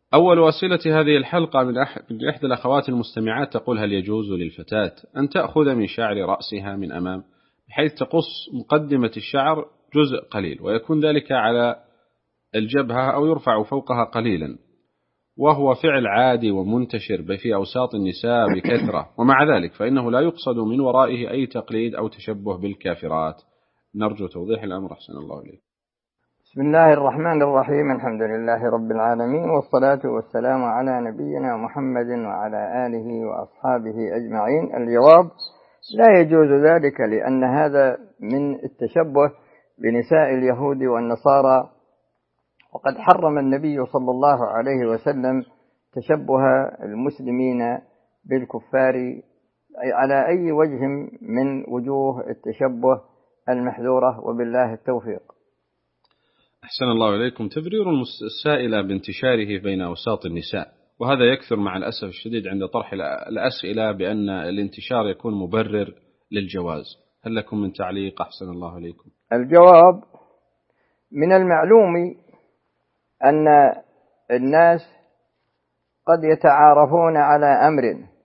أول وسيلة هذه الحلقة من إحدى الأخوات المستمعات تقول: هل يجوز للفتاة أن تأخذ من شعر رأسها من أمام بحيث تقص مقدمة الشعر جزء قليل ويكون ذلك على الجبهة أو يرفع فوقها قليلا، وهو فعل عادي ومنتشر في أوساط النساء بكثرة، ومع ذلك فإنه لا يقصد من ورائه أي تقليد أو تشبه بالكافرات؟ نرجو توضيح الأمر أحسن الله إليك. بسم الله الرحمن الرحيم. الحمد لله رب العالمين، والصلاة والسلام على نبينا محمد وعلى آله وأصحابه أجمعين. الجواب: لا يجوز ذلك، لأن هذا من التشبه بنساء اليهود والنصارى، وقد حرم النبي صلى الله عليه وسلم تشبه المسلمين بالكفار على أي وجه من وجوه التشبه المحذورة، وبالله التوفيق. أحسن الله إليكم. تبرير السائلة بانتشاره بين أوساط النساء، وهذا يكثر مع الأسف الشديد عند طرح الأسئلة بأن الانتشار يكون مبرر للجواز. هل لكم من تعليق أحسن الله إليكم؟ الجواب: من المعلوم أن الناس قد يتعارفون على أمر،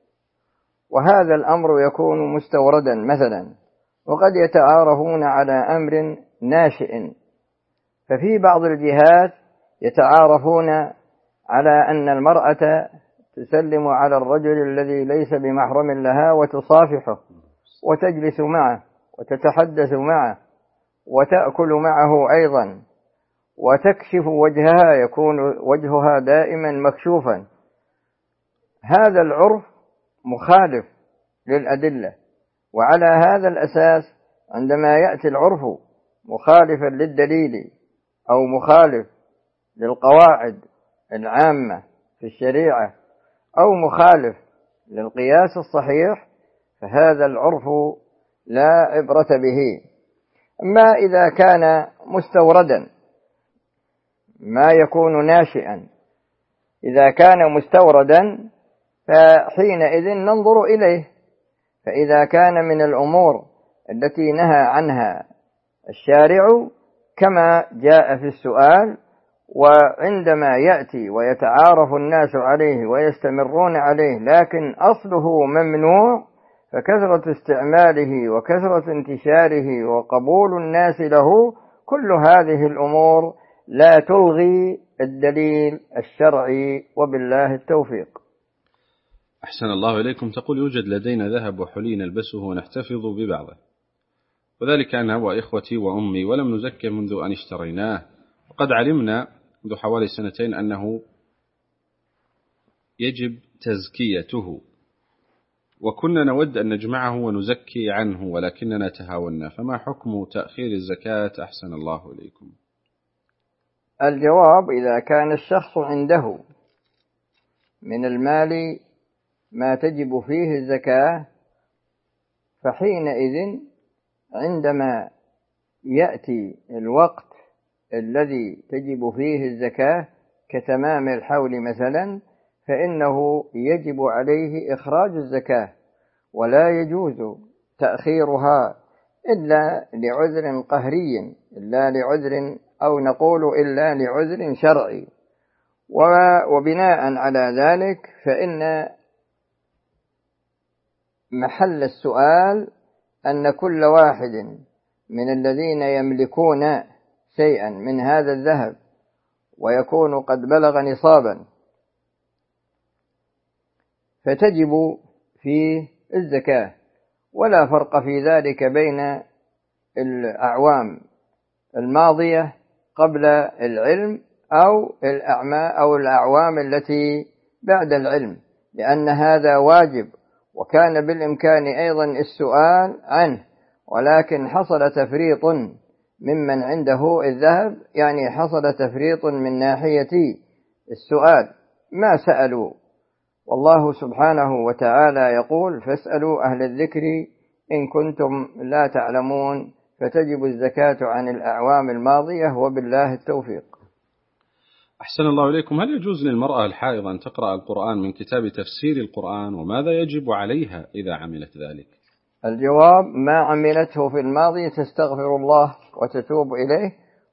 وهذا الأمر يكون مستوردا مثلا، وقد يتعارفون على أمر ناشئ، ففي بعض الجهات يتعارفون على أن المرأة تسلم على الرجل الذي ليس بمحرم لها وتصافحه وتجلس معه وتتحدث معه وتأكل معه أيضا وتكشف وجهها، يكون وجهها دائما مكشوفا. هذا العرف مخالف للأدلة، وعلى هذا الأساس عندما يأتي العرف مخالفا للدليل أو مخالف للقواعد العامة في الشريعة أو مخالف للقياس الصحيح، فهذا العرف لا عبرة به. أما إذا كان مستوردا ما يكون ناشئا، إذا كان مستوردا فحينئذ ننظر إليه، فإذا كان من الأمور التي نهى عنها الشارع كما جاء في السؤال، وعندما يأتي ويتعارف الناس عليه ويستمرون عليه لكن أصله ممنوع، فكثرة استعماله وكثرة انتشاره وقبول الناس له، كل هذه الأمور لا تلغي الدليل الشرعي، وبالله التوفيق. أحسن الله إليكم. تقول: يوجد لدينا ذهب وحلي نلبسه ونحتفظ ببعضه، وذلك أنا وإخوتي وأمي، ولم نزكي منذ أن اشتريناه، وقد علمنا منذ حوالي 2 أنه يجب تزكيته، وكنا نود أن نجمعه ونزكي عنه ولكننا تهاونا، فما حكم تأخير الزكاة أحسن الله إليكم؟ الجواب: إذا كان الشخص عنده من المال ما تجب فيه الزكاة، فحينئذ عندما يأتي الوقت الذي تجب فيه الزكاة كتمام الحول مثلا، فإنه يجب عليه إخراج الزكاة، ولا يجوز تأخيرها إلا لعذر قهري، إلا لعذر أو نقول إلا لعذر شرعي. وبناء على ذلك فإن محل السؤال أن كل واحد من الذين يملكون شيئا من هذا الذهب ويكون قد بلغ نصابا فتجب فيه الزكاة، ولا فرق في ذلك بين الأعوام الماضية قبل العلم أو الأعوام التي بعد العلم، لأن هذا واجب، وكان بالإمكان أيضا السؤال عنه، ولكن حصل تفريط ممن عنده الذهب، يعني حصل تفريط من ناحية السؤال، ما سألوا. والله سبحانه وتعالى يقول: فاسألوا أهل الذكر إن كنتم لا تعلمون، فتجب الزكاة عن الأعوام الماضية، وبالله التوفيق. أحسن الله إليكم. هل يجوز للمرأة الحائض أن تقرأ القرآن من كتاب تفسير القرآن، وماذا يجب عليها إذا عملت ذلك؟ الجواب: ما عملته في الماضي تستغفر الله وتتوب إليه،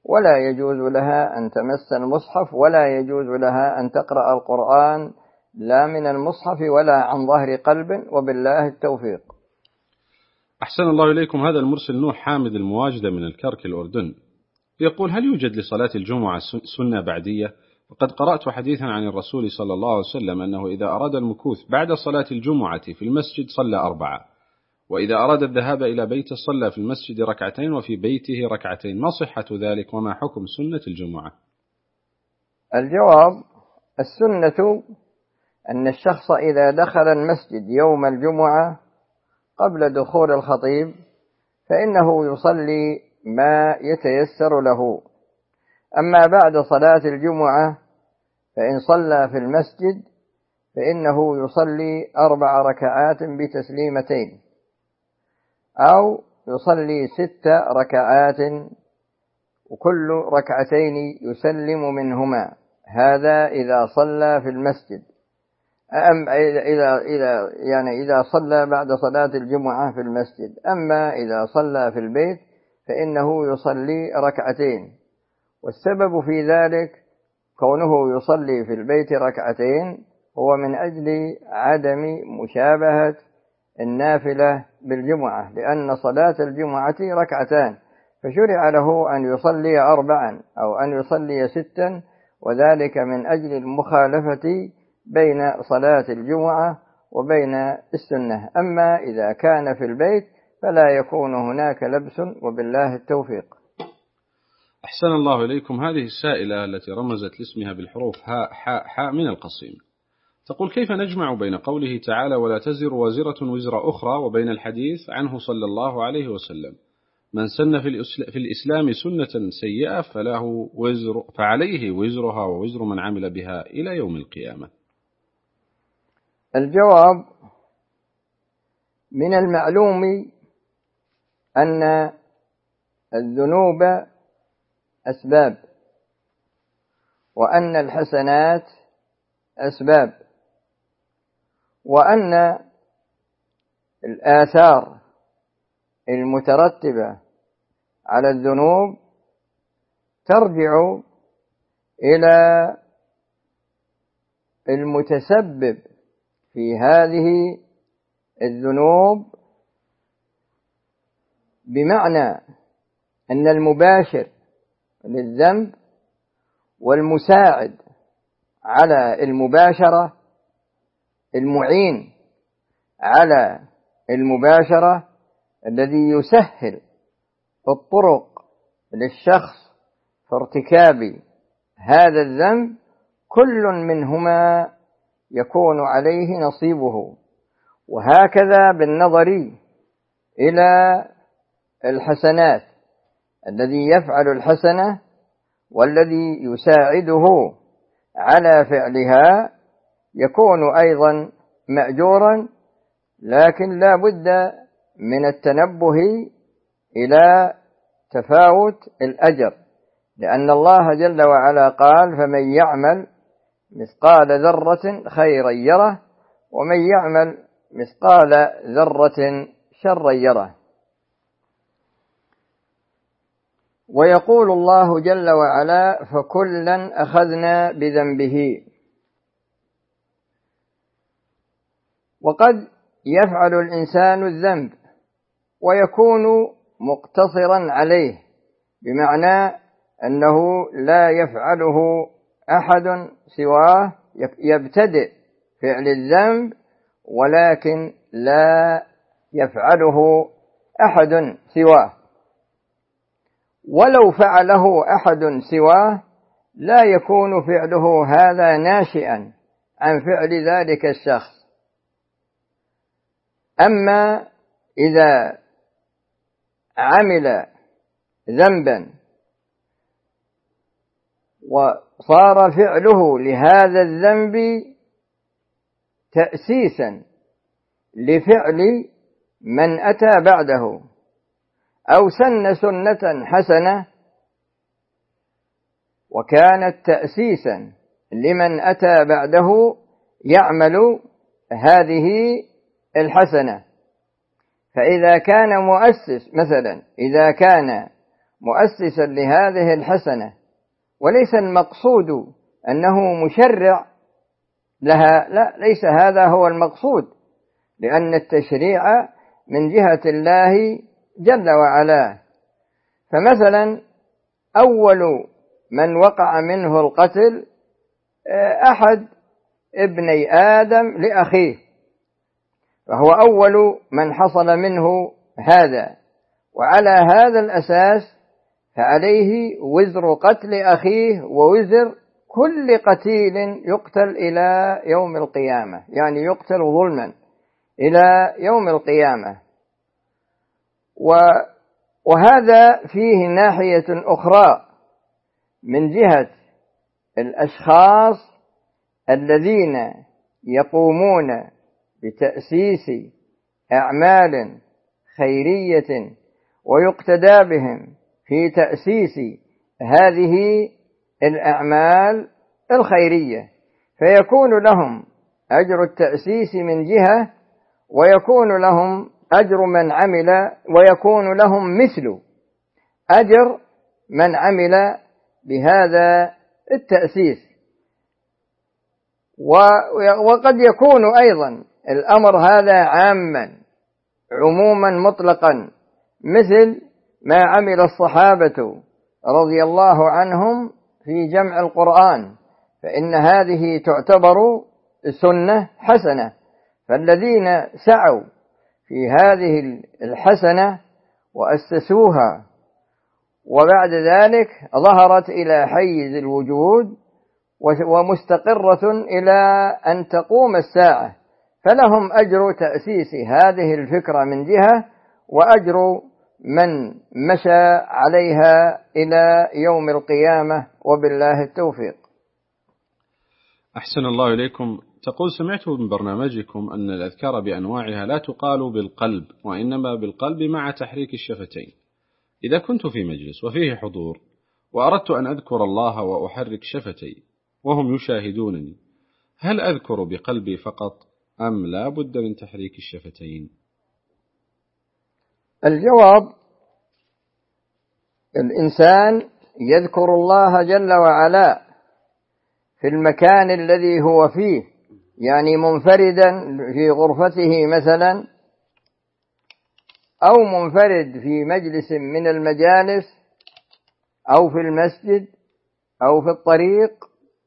ولا يجوز لها أن تمس المصحف، ولا يجوز لها أن تقرأ القرآن لا من المصحف ولا عن ظهر قلب، وبالله التوفيق. أحسن الله إليكم. هذا المرسل نوح حامد المواجدة من الكرك الأردن يقول: هل يوجد لصلاة الجمعة سنة بعدية؟ وقد قرأت حديثا عن الرسول صلى الله عليه وسلم أنه إذا أراد المكوث بعد صلاة الجمعة في المسجد صلى 4، وإذا أراد الذهاب إلى بيته صلى في المسجد 2 وفي بيته 2. ما صحة ذلك وما حكم سنة الجمعة؟ الجواب: السنة أن الشخص إذا دخل المسجد يوم الجمعة قبل دخول الخطيب فإنه يصلي ما يتيسر له. أما بعد صلاة الجمعة فإن صلى في المسجد فإنه يصلي 4 ركعات بتسليمتين، أو يصلي 6 ركعات وكل ركعتين يسلم منهما. هذا إذا صلى في المسجد. إذا صلى بعد صلاة الجمعة في المسجد. أما إذا صلى في البيت فإنه يصلي 2. والسبب في ذلك كونه يصلي في البيت 2 هو من أجل عدم مشابهة النافلة بالجمعة، لأن صلاة الجمعة 2، فشرع له أن يصلي 4 أو أن يصلي 6، وذلك من أجل المخالفة بين صلاة الجمعة وبين السنة. أما إذا كان في البيت فلا يكون هناك لبس، وبالله التوفيق. أحسن الله إليكم. هذه السائلة التي رمزت لاسمها بالحروف هاء حاء حاء من القصيم تقول: كيف نجمع بين قوله تعالى ولا تزر وازرة وزر أخرى وبين الحديث عنه صلى الله عليه وسلم: من سن في الإسلام سنة سيئة فعليه وزرها ووزر من عمل بها إلى يوم القيامة؟ الجواب: من المعلوم أن الذنوب أسباب، وأن الحسنات أسباب، وأن الآثار المترتبة على الذنوب ترجع إلى المتسبب في هذه الذنوب، بمعنى أن المباشر للذنب والمساعد على المباشرة، المعين على المباشرة، الذي يسهل الطرق للشخص في ارتكاب هذا الذنب، كل منهما يكون عليه نصيبه. وهكذا بالنظر إلى الحسنات، الذي يفعل الحسنة والذي يساعده على فعلها يكون أيضا مأجورا، لكن لا بد من التنبه إلى تفاوت الأجر، لأن الله جل وعلا قال: فمن يعمل مثقال ذرة خيرا يره ومن يعمل مثقال ذرة شرا يره. ويقول الله جل وعلا: فكلا أخذنا بذنبه. وقد يفعل الإنسان الذنب ويكون مقتصرا عليه، بمعنى أنه لا يفعله أحد سواه، يبتدئ فعل الذنب ولكن لا يفعله أحد سواه، ولو فعله أحد سواه لا يكون فعله هذا ناشئا عن فعل ذلك الشخص. أما إذا عمل ذنبا وصار فعله لهذا الذنب تأسيسا لفعل من أتى بعده، أو سن سنة حسنة وكانت تأسيسا لمن أتى بعده يعمل هذه الحسنة، فإذا كان مؤسس مثلا، إذا كان مؤسسا لهذه الحسنة، وليس المقصود أنه مشرع لها، لا، ليس هذا هو المقصود، لأن التشريع من جهة الله جل وعلا. فمثلا أول من وقع منه القتل أحد ابني آدم لأخيه، فهو أول من حصل منه هذا، وعلى هذا الأساس فعليه وزر قتل أخيه ووزر كل قتيل يقتل إلى يوم القيامة، يعني يقتل ظلما إلى يوم القيامة. وهذا فيه ناحية أخرى من جهة الأشخاص الذين يقومون بتأسيس أعمال خيرية ويقتدى بهم في تأسيس هذه الأعمال الخيرية، فيكون لهم أجر التأسيس من جهة، ويكون لهم أجر من عمل، ويكون لهم مثل أجر من عمل بهذا التأسيس. وقد يكون أيضا الأمر هذا عموما مطلقا، مثل ما عمل الصحابة رضي الله عنهم في جمع القرآن، فإن هذه تعتبر سنة حسنة، فالذين سعوا في هذه الحسنة وأسسوها وبعد ذلك ظهرت إلى حيز الوجود ومستقرة إلى أن تقوم الساعة، فلهم أجر تأسيس هذه الفكرة من جهة، وأجر من مشى عليها إلى يوم القيامة، وبالله التوفيق. أحسن الله إليكم. تقول: سمعت من برنامجكم أن الأذكار بأنواعها لا تقال بالقلب، وإنما بالقلب مع تحريك الشفتين. إذا كنت في مجلس وفيه حضور وأردت أن أذكر الله وأحرك شفتي وهم يشاهدونني، هل أذكر بقلبي فقط أم لا بد من تحريك الشفتين؟ الجواب: الإنسان يذكر الله جل وعلا في المكان الذي هو فيه، يعني منفردا في غرفته مثلا، أو منفرد في مجلس من المجالس، أو في المسجد، أو في الطريق،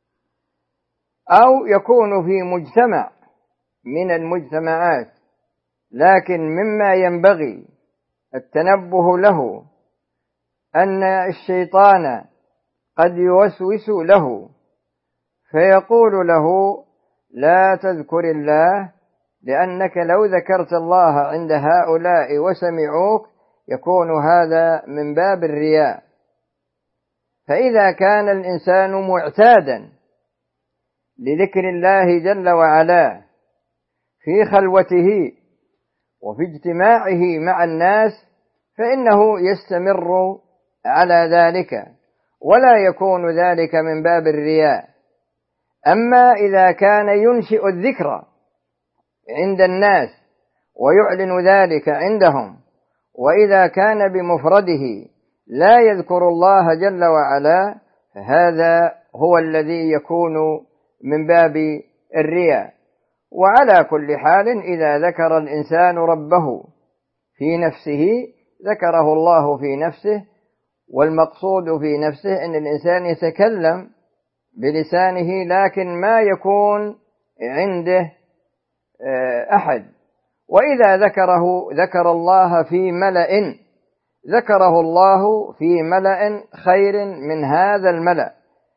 أو يكون في مجتمع من المجتمعات. لكن مما ينبغي التنبه له أن الشيطان قد يوسوس له فيقول له: لا تذكر الله، لأنك لو ذكرت الله عند هؤلاء وسمعوك يكون هذا من باب الرياء. فإذا كان الإنسان معتادا لذكر الله جل وعلا في خلوته وفي اجتماعه مع الناس، فإنه يستمر على ذلك ولا يكون ذلك من باب الرياء. أما إذا كان ينشئ الذكر عند الناس ويعلن ذلك عندهم، وإذا كان بمفرده لا يذكر الله جل وعلا، فهذا هو الذي يكون من باب الرياء. وعلى كل حال إذا ذكر الإنسان ربه في نفسه ذكره الله في نفسه، والمقصود في نفسه أن الإنسان يتكلم بلسانه لكن ما يكون عنده أحد. وإذا ذكر الله في ملأ ذكره الله في ملأ خير من هذا الملأ.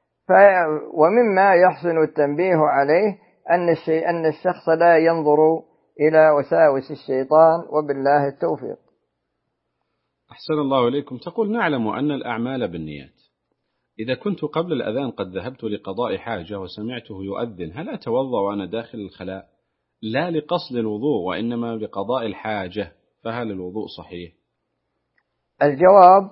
ومما يحسن التنبيه عليه أن الشخص لا ينظر إلى وساوس الشيطان، وبالله التوفيق. أحسن الله إليكم. تقول: نعلم أن الأعمال بالنيات. إذا كنت قبل الأذان قد ذهبت لقضاء حاجة وسمعته يؤذن، هل أتوضأ وأنا داخل الخلاء لا لقصد الوضوء وإنما لقضاء الحاجة، فهل الوضوء صحيح؟ الجواب: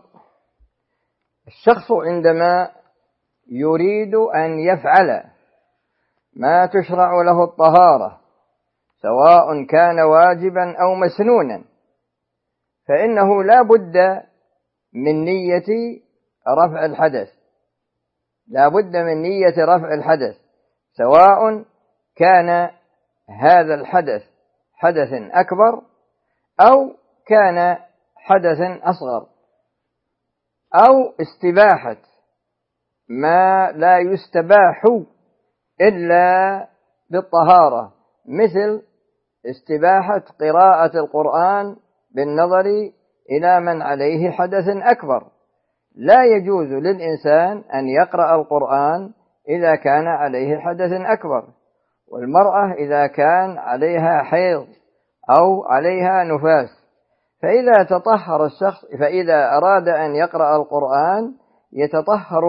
الشخص عندما يريد أن يفعل ما تشرع له الطهارة، سواء كان واجبا أو مسنونا، فإنه لا بد من نية رفع الحدث، لا بد من نية رفع الحدث، سواء كان هذا الحدث حدث أكبر أو كان حدث أصغر، أو استباحة ما لا يستباح إلا بالطهارة، مثل استباحة قراءة القرآن بالنظر إلى من عليه حدث أكبر. لا يجوز للإنسان أن يقرأ القرآن إذا كان عليه حدث أكبر، والمرأة إذا كان عليها حيض أو عليها نفاس. فإذا تطهر الشخص، فإذا أراد أن يقرأ القرآن يتطهر،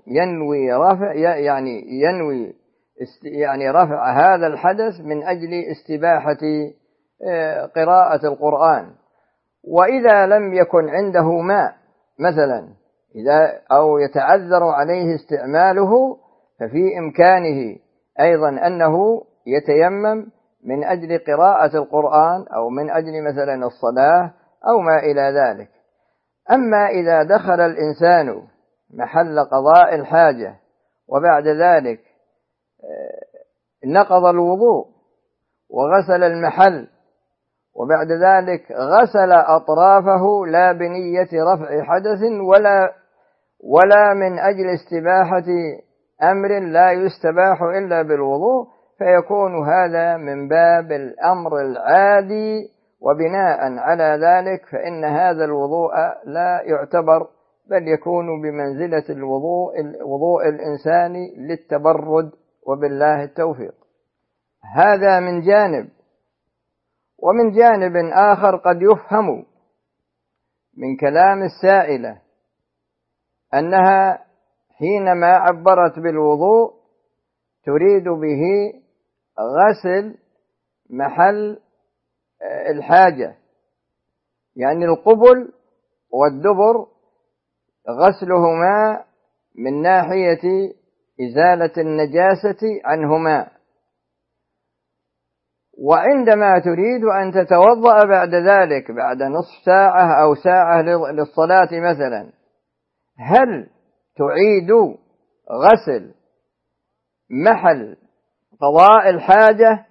ينوي رفع هذا الحدث من أجل استباحة قراءة القرآن. وإذا لم يكن عنده ماء مثلا أو يتعذر عليه استعماله، ففي إمكانه أيضا أنه يتيمم من أجل قراءة القرآن أو من أجل مثلا الصلاة أو ما إلى ذلك. أما إذا دخل الإنسان محل قضاء الحاجة وبعد ذلك نقض الوضوء وغسل المحل وبعد ذلك غسل أطرافه لا بنية رفع حدث ولا من أجل استباحة أمر لا يستباح إلا بالوضوء، فيكون هذا من باب الأمر العادي، وبناء على ذلك فإن هذا الوضوء لا يعتبر، بل يكون بمنزلة وضوء الإنسان للتبرد، وبالله التوفيق. هذا من جانب. ومن جانب آخر قد يفهم من كلام السائلة أنها حينما عبرت بالوضوء تريد به غسل محل الحاجة، يعني القبل والدبر غسلهما من ناحية إزالة النجاسة عنهما. وعندما تريد أن تتوضأ بعد ذلك بعد نصف ساعة أو ساعة للصلاة مثلا، هل تعيد غسل محل قضاء الحاجة؟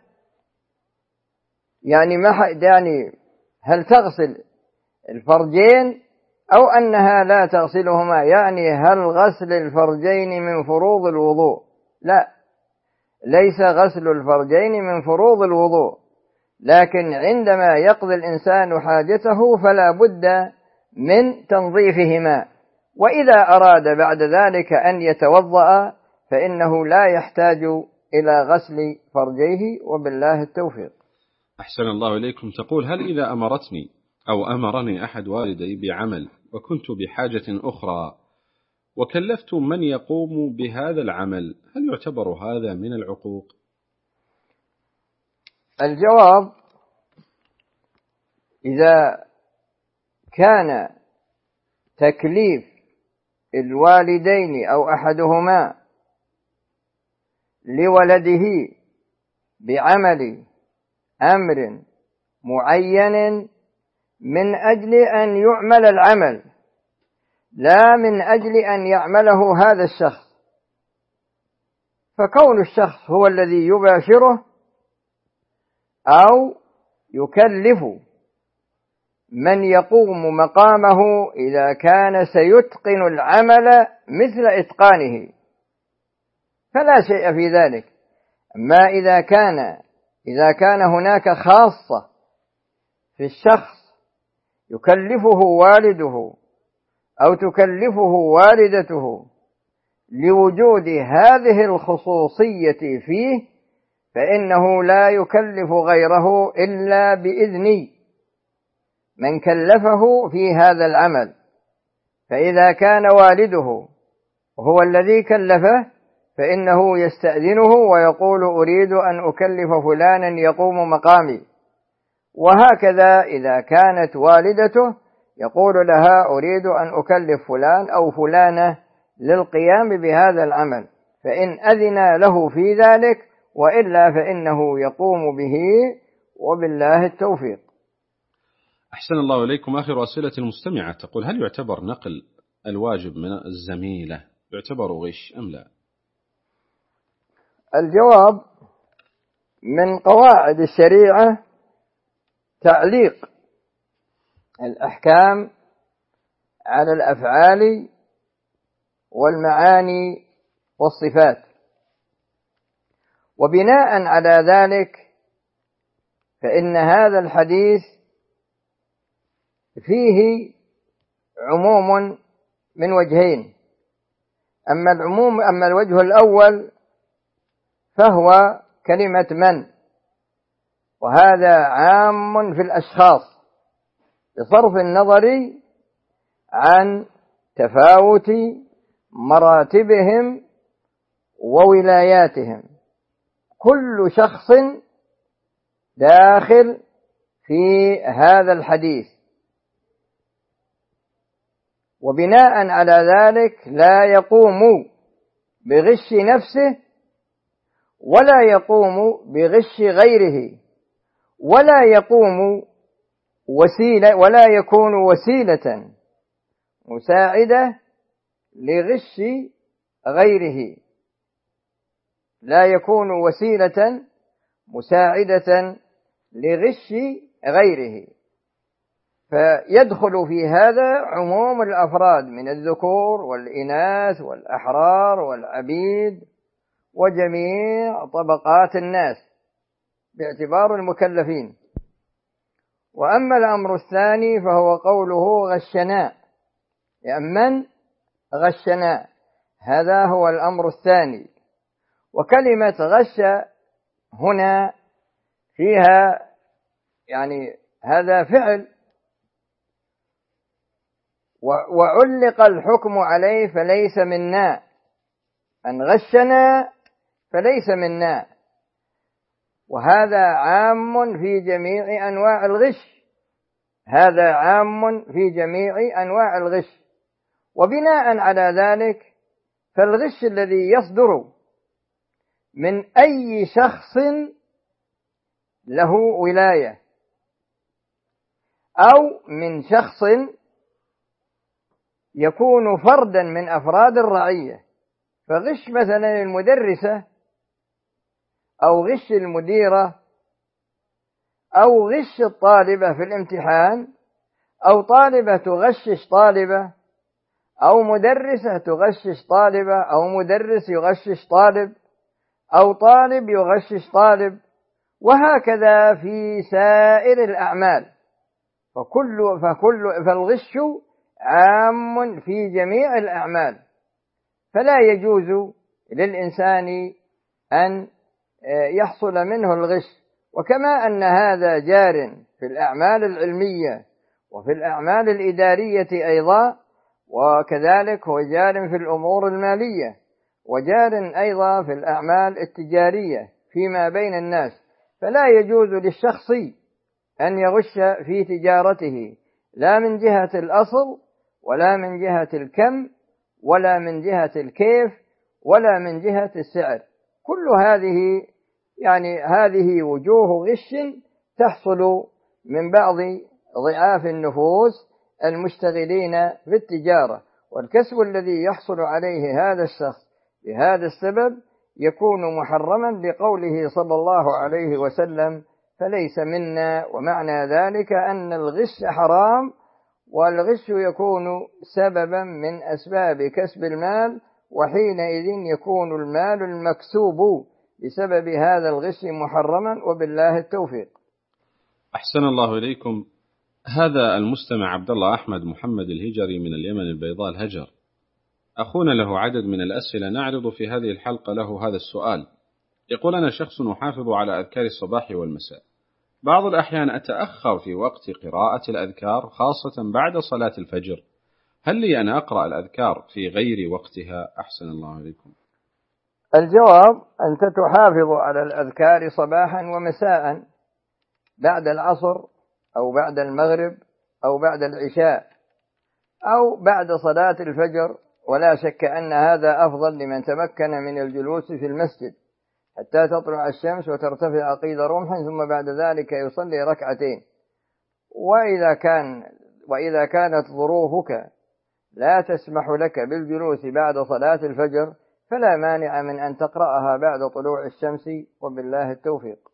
يعني هل تغسل الفرجين أو أنها لا تغسلهما؟ يعني هل غسل الفرجين من فروض الوضوء؟ لا، ليس غسل الفرجين من فروض الوضوء، لكن عندما يقضي الإنسان حاجته فلا بد من تنظيفهما، وإذا أراد بعد ذلك أن يتوضأ فإنه لا يحتاج إلى غسل فرجيه، وبالله التوفيق. أحسن الله إليكم. تقول: هل إذا أمرتني أو أمرني أحد والدي بعمل وكنت بحاجة أخرى وكلفت من يقوم بهذا العمل، هل يعتبر هذا من العقوق؟ الجواب: إذا كان تكليف الوالدين أو أحدهما لولده بعمل أمر معين من أجل أن يعمل العمل، لا من أجل أن يعمله هذا الشخص، فكون الشخص هو الذي يباشره أو يكلف من يقوم مقامه إذا كان سيتقن العمل مثل إتقانه فلا شيء في ذلك. أما إذا كان هناك خاصة في الشخص يكلفه والده أو تكلفه والدته لوجود هذه الخصوصية فيه، فإنه لا يكلف غيره إلا بإذن من كلفه في هذا العمل. فإذا كان والده هو الذي كلفه فإنه يستأذنه ويقول: أريد أن أكلف فلانا يقوم مقامي. وهكذا إذا كانت والدته يقول لها: أريد أن أكلف فلان أو فلانة للقيام بهذا العمل، فإن أذن له في ذلك، وإلا فإنه يقوم به، وبالله التوفيق. أحسن الله إليكم. آخر أسئلة المستمعة تقول: هل يعتبر نقل الواجب من الزميلة يعتبر غش أم لا؟ الجواب: من قواعد الشريعة تعليق الأحكام على الأفعال والمعاني والصفات، وبناء على ذلك فإن هذا الحديث فيه عموم من وجهين. أما الوجه الأول فهو كلمة من، وهذا عام في الأشخاص بصرف النظر عن تفاوت مراتبهم وولاياتهم. كل شخص داخل في هذا الحديث، وبناء على ذلك لا يقوم بغش نفسه ولا يقوم بغش غيره، ولا يكون وسيلة مساعدة لغش غيره، لا يكون وسيلة مساعدة لغش غيره. فيدخل في هذا عموم الأفراد من الذكور والإناث والأحرار والعبيد وجميع طبقات الناس باعتبار المكلفين. وأما الأمر الثاني فهو قوله غشنا، من غشنا، هذا هو الأمر الثاني. وكلمة غش هنا فيها هذا فعل وعلق الحكم عليه فليس منا، من غشنا فليس منا، وهذا عام في جميع أنواع الغش، هذا عام في جميع أنواع الغش. وبناء على ذلك فالغش الذي يصدر من أي شخص له ولاية أو من شخص يكون فردا من أفراد الرعية، فغش مثلا المدرسة أو غش المديرة أو غش الطالبة في الامتحان، أو طالبة تغشش طالبة، أو مدرسة تغشش طالبة، أو مدرس يغشش طالب، أو طالب يغشش طالب، وهكذا في سائر الأعمال. فالغش عام في جميع الأعمال، فلا يجوز للإنسان أن يحصل منه الغش. وكما أن هذا جار في الأعمال العلمية وفي الأعمال الإدارية أيضا، وكذلك هو جار في الأمور المالية، وجار أيضا في الأعمال التجارية فيما بين الناس. فلا يجوز للشخص أن يغش في تجارته، لا من جهة الأصل ولا من جهة الكم ولا من جهة الكيف ولا من جهة السعر. كل هذه وجوه غش تحصل من بعض ضعاف النفوس المشتغلين في التجارة. والكسب الذي يحصل عليه هذا الشخص بهذا السبب يكون محرما لقوله صلى الله عليه وسلم: فليس منا. ومعنى ذلك أن الغش حرام، والغش يكون سببا من أسباب كسب المال، وحينئذ يكون المال المكسوب بسبب هذا الغش محرما، وبالله التوفيق. أحسن الله إليكم. هذا المستمع عبد الله أحمد محمد الهجري من اليمن البيضاء الهجر، أخونا له عدد من الأسئلة نعرض في هذه الحلقة له هذا السؤال. يقول: أنا شخص أحافظ على أذكار الصباح والمساء، بعض الأحيان أتأخر في وقت قراءة الأذكار خاصة بعد صلاة الفجر، هل لي أن أقرأ الأذكار في غير وقتها؟ أحسن الله إليكم. الجواب: أنت تحافظ على الأذكار صباحا ومساء، بعد العصر أو بعد المغرب أو بعد العشاء أو بعد صلاة الفجر، ولا شك أن هذا أفضل لمن تمكن من الجلوس في المسجد حتى تطلع الشمس وترتفع قيد رمح، ثم بعد ذلك يصلي ركعتين. وإذا كانت ظروفك لا تسمح لك بالجلوس بعد صلاة الفجر فلا مانع من أن تقرأها بعد طلوع الشمس، وبالله التوفيق.